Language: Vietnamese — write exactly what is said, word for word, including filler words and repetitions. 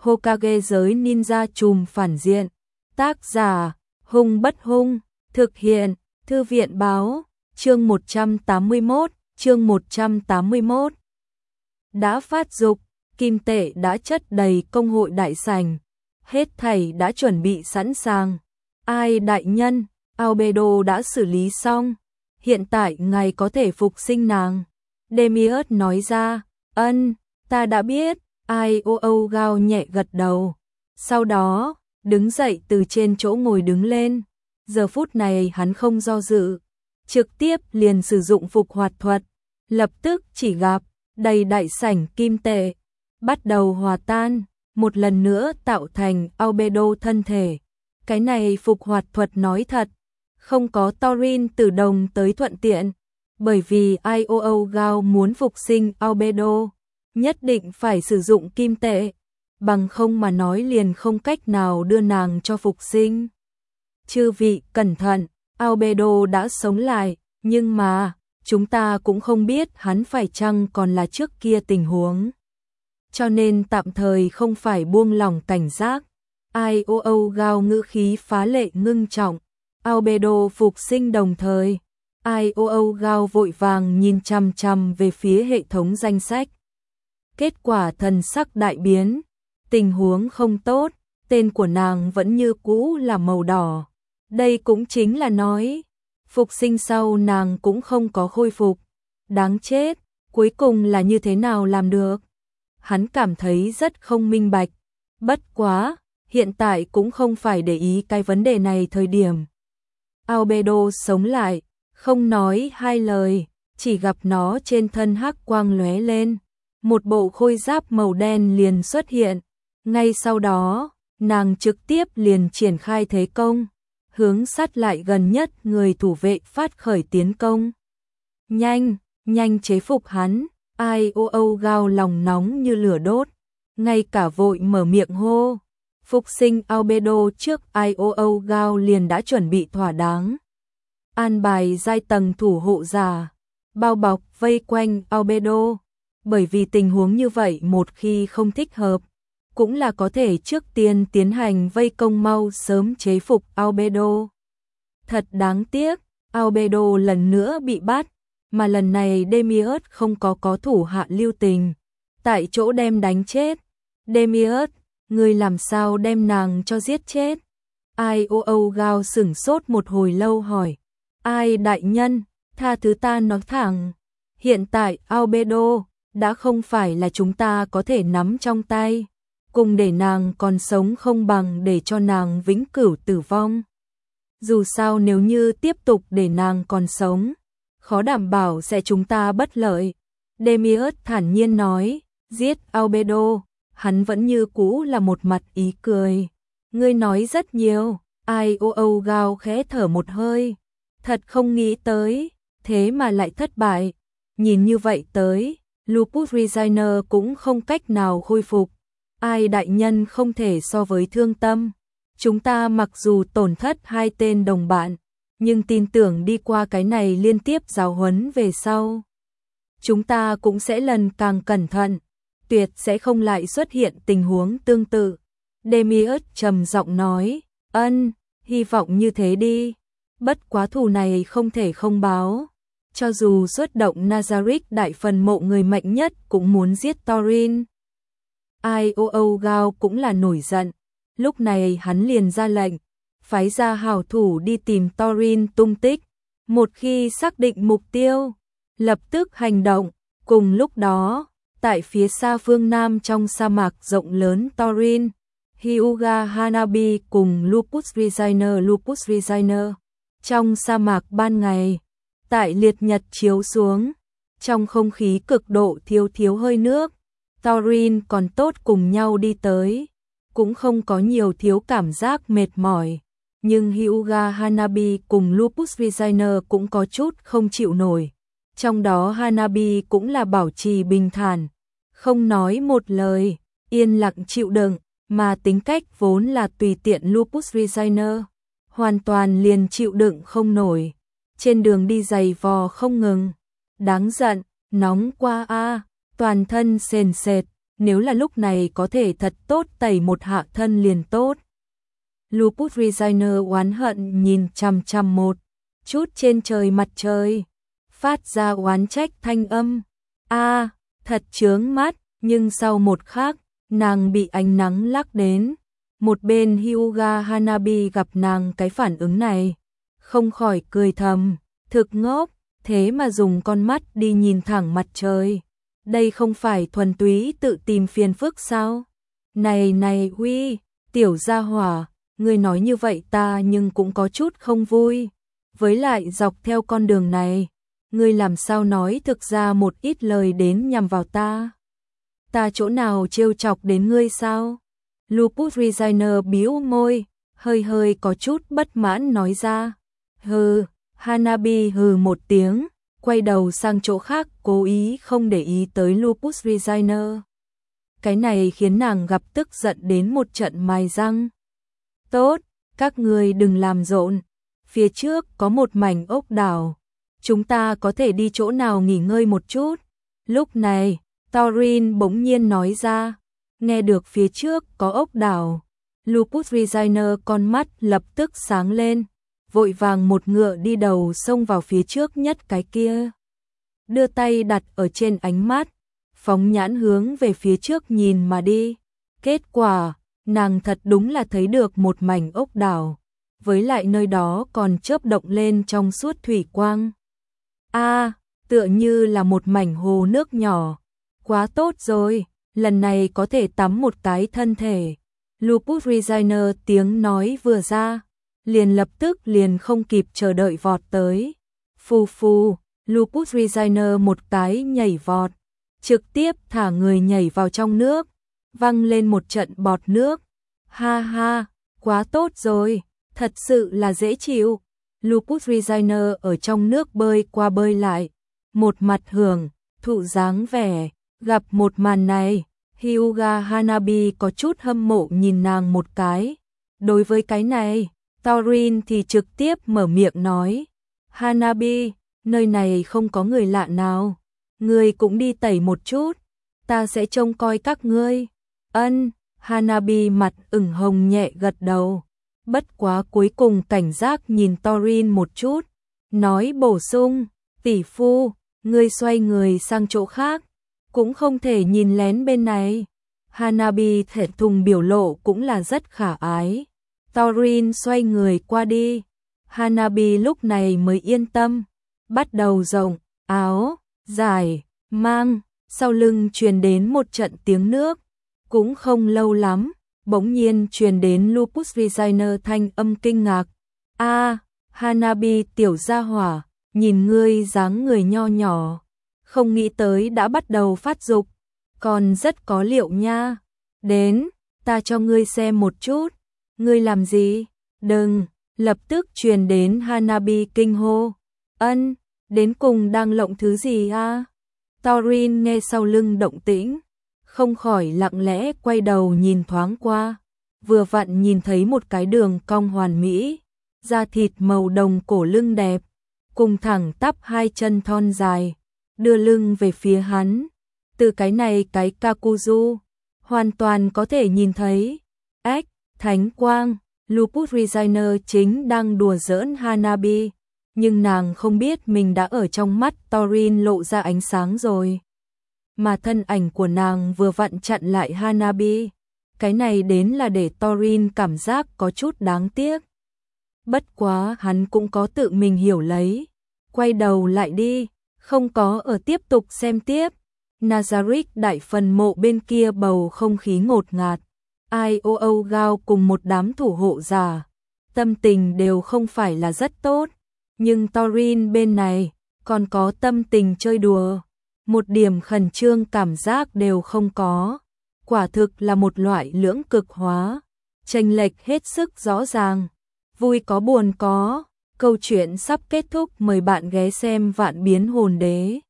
Hokage giới ninja trùm phản diện. Tác giả, Hung Bất Hung, thực hiện, Thư viện báo, chương một trăm tám mươi mốt, chương một trăm tám mươi mốt. Đã phát dục, kim tệ đã chất đầy công hội đại sảnh, hết thảy đã chuẩn bị sẵn sàng. Ai đại nhân, Albedo đã xử lý xong, hiện tại ngài có thể phục sinh nàng. Demiurge nói ra, ân, ta đã biết. Ai ô ô gao nhẹ gật đầu. Sau đó, đứng dậy từ trên chỗ ngồi đứng lên. Giờ phút này hắn không do dự, trực tiếp liền sử dụng phục hoạt thuật. Lập tức chỉ gặp, đầy đại sảnh kim tệ, bắt đầu hòa tan, một lần nữa tạo thành albedo thân thể. Cái này phục hoạt thuật nói thật, không có Thorin từ đồng tới thuận tiện, bởi vì ai ô ô gao muốn phục sinh albedo, nhất định phải sử dụng kim tệ, bằng không mà nói liền không cách nào đưa nàng cho phục sinh. Chư vị cẩn thận, albedo đã sống lại, nhưng mà, chúng ta cũng không biết hắn phải chăng còn là trước kia tình huống. Cho nên tạm thời không phải buông lỏng cảnh giác. Ai ô ô gao ngữ khí phá lệ ngưng trọng, albedo phục sinh đồng thời. Ai ô ô gao vội vàng nhìn chằm chằm về phía hệ thống danh sách. Kết quả thần sắc đại biến, tình huống không tốt, tên của nàng vẫn như cũ là màu đỏ. Đây cũng chính là nói, phục sinh sau nàng cũng không có khôi phục. Đáng chết, cuối cùng là như thế nào làm được? Hắn cảm thấy rất không minh bạch. Bất quá, hiện tại cũng không phải để ý cái vấn đề này thời điểm. Albedo sống lại, không nói hai lời, chỉ gặp nó trên thân hắc quang lóe lên. Một bộ khôi giáp màu đen liền xuất hiện, ngay sau đó, nàng trực tiếp liền triển khai thế công, hướng sát lại gần nhất người thủ vệ phát khởi tiến công. Nhanh, nhanh chế phục hắn, ai ô ô gao lòng nóng như lửa đốt, ngay cả vội mở miệng hô. Phục sinh albedo trước ai ô ô gao liền đã chuẩn bị thỏa đáng. An bài giai tầng thủ hộ giả, bao bọc vây quanh albedo. Bởi vì tình huống như vậy một khi không thích hợp, cũng là có thể trước tiên tiến hành vây công mau sớm chế phục albedo. Thật đáng tiếc, albedo lần nữa bị bắt, mà lần này Demiurge không có có thủ hạ lưu tình, tại chỗ đem đánh chết. Demiurge, người làm sao đem nàng cho giết chết? Ai ô ô gao sửng sốt một hồi lâu hỏi. Ai đại nhân, tha thứ ta nói thẳng, hiện tại albedo đã không phải là chúng ta có thể nắm trong tay, cùng để nàng còn sống không bằng để cho nàng vĩnh cửu tử vong. Dù sao nếu như tiếp tục để nàng còn sống, khó đảm bảo sẽ chúng ta bất lợi. Demiurge thản nhiên nói, giết albedo, hắn vẫn như cũ là một mặt ý cười. Ngươi nói rất nhiều, ai ô ô gao khẽ thở một hơi, thật không nghĩ tới, thế mà lại thất bại. Nhìn như vậy tới, Lupus Resigner cũng không cách nào khôi phục. Ai đại nhân không thể so với thương tâm. Chúng ta mặc dù tổn thất hai tên đồng bạn, nhưng tin tưởng đi qua cái này liên tiếp giáo huấn về sau, chúng ta cũng sẽ lần càng cẩn thận, tuyệt sẽ không lại xuất hiện tình huống tương tự. Demiurge trầm giọng nói, ân, hy vọng như thế đi. Bất quá thù này không thể không báo. Cho dù xuất động Nazarick đại phần mộ người mạnh nhất cũng muốn giết Thorin. Ai ô ô gao cũng là nổi giận. Lúc này hắn liền ra lệnh, phái ra hảo thủ đi tìm Thorin tung tích. Một khi xác định mục tiêu, lập tức hành động. Cùng lúc đó, tại phía xa phương Nam trong sa mạc rộng lớn Thorin, Hyuga Hanabi cùng Lupus Resigner Lupus Resigner trong sa mạc ban ngày. Tại liệt nhật chiếu xuống, trong không khí cực độ thiếu thiếu hơi nước, Thorin còn tốt cùng nhau đi tới, cũng không có nhiều thiếu cảm giác mệt mỏi, nhưng Hyuga Hanabi cùng Lupus Resigner cũng có chút không chịu nổi. Trong đó Hanabi cũng là bảo trì bình thản, không nói một lời, yên lặng chịu đựng, mà tính cách vốn là tùy tiện Lupus Resigner, hoàn toàn liền chịu đựng không nổi. Trên đường đi giày vò không ngừng, đáng giận, nóng qua a, toàn thân sền sệt, nếu là lúc này có thể thật tốt tẩy một hạ thân liền tốt. Lupus Designer oán hận nhìn chằm chằm một chút trên trời mặt trời, phát ra oán trách thanh âm. A, à, thật chướng mắt, nhưng sau một khắc, nàng bị ánh nắng lắc đến. Một bên Hyuga Hanabi gặp nàng cái phản ứng này, không khỏi cười thầm, thực ngốc, thế mà dùng con mắt đi nhìn thẳng mặt trời. Đây không phải thuần túy tự tìm phiền phức sao? Này này Huy, tiểu gia hỏa, ngươi nói như vậy ta nhưng cũng có chút không vui. Với lại dọc theo con đường này, ngươi làm sao nói thực ra một ít lời đến nhằm vào ta? Ta chỗ nào trêu chọc đến ngươi sao? Lupus Designer bĩu môi, hơi hơi có chút bất mãn nói ra. Hừ, Hanabi hừ một tiếng, quay đầu sang chỗ khác cố ý không để ý tới Lupus Designer. Cái này khiến nàng gặp tức giận đến một trận mài răng. Tốt, các người đừng làm rộn, phía trước có một mảnh ốc đảo, chúng ta có thể đi chỗ nào nghỉ ngơi một chút. Lúc này, Thorin bỗng nhiên nói ra, nghe được phía trước có ốc đảo, Lupus Designer con mắt lập tức sáng lên, vội vàng một ngựa đi đầu xông vào phía trước nhất cái kia. Đưa tay đặt ở trên ánh mắt, phóng nhãn hướng về phía trước nhìn mà đi. Kết quả, nàng thật đúng là thấy được một mảnh ốc đảo, với lại nơi đó còn chớp động lên trong suốt thủy quang. A, à, tựa như là một mảnh hồ nước nhỏ. Quá tốt rồi, lần này có thể tắm một cái thân thể. Lupus Designer tiếng nói vừa ra, liền lập tức liền không kịp chờ đợi vọt tới. Phù phù, Lupus Designer một cái nhảy vọt, trực tiếp thả người nhảy vào trong nước, văng lên một trận bọt nước. Ha ha, quá tốt rồi, thật sự là dễ chịu. Lupus Designer ở trong nước bơi qua bơi lại, một mặt hưởng thụ dáng vẻ. Gặp một màn này, Hyuga Hanabi có chút hâm mộ nhìn nàng một cái. Đối với cái này, Thorin thì trực tiếp mở miệng nói, Hanabi, nơi này không có người lạ nào, ngươi cũng đi tẩy một chút, ta sẽ trông coi các ngươi. Ân, Hanabi mặt ửng hồng nhẹ gật đầu, bất quá cuối cùng cảnh giác nhìn Thorin một chút, nói bổ sung, tỷ phu, ngươi xoay người sang chỗ khác, cũng không thể nhìn lén bên này. Hanabi thể thùng biểu lộ cũng là rất khả ái. Thorin xoay người qua đi, Hanabi lúc này mới yên tâm, bắt đầu rộng, áo, dài, mang, sau lưng truyền đến một trận tiếng nước. Cũng không lâu lắm, bỗng nhiên truyền đến Lupus Designer thanh âm kinh ngạc. A, à, Hanabi tiểu gia hỏa, nhìn ngươi dáng người nho nhỏ, không nghĩ tới đã bắt đầu phát dục, còn rất có liệu nha. Đến, ta cho ngươi xem một chút. Ngươi làm gì? Đừng, lập tức truyền đến Hanabi kinh hô. Ân, đến cùng đang lộng thứ gì a? À? Thorin nghe sau lưng động tĩnh, không khỏi lặng lẽ quay đầu nhìn thoáng qua, vừa vặn nhìn thấy một cái đường cong hoàn mỹ, da thịt màu đồng cổ lưng đẹp, cùng thẳng tắp hai chân thon dài, đưa lưng về phía hắn. Từ cái này cái Kakuzu, hoàn toàn có thể nhìn thấy. Ếch, thánh quang, Lupus Designer chính đang đùa giỡn Hanabi, nhưng nàng không biết mình đã ở trong mắt Thorin lộ ra ánh sáng rồi. Mà thân ảnh của nàng vừa vặn chặn lại Hanabi, cái này đến là để Thorin cảm giác có chút đáng tiếc. Bất quá hắn cũng có tự mình hiểu lấy, quay đầu lại đi, không có ở tiếp tục xem tiếp. Nazarick đại phần mộ bên kia bầu không khí ngột ngạt, ai ô âu Gao cùng một đám thủ hộ giả, tâm tình đều không phải là rất tốt, nhưng Thorin bên này còn có tâm tình chơi đùa, một điểm khẩn trương cảm giác đều không có, quả thực là một loại lưỡng cực hóa, chênh lệch hết sức rõ ràng, vui có buồn có. Câu chuyện sắp kết thúc, mời bạn ghé xem Vạn Biến Hồn Đế.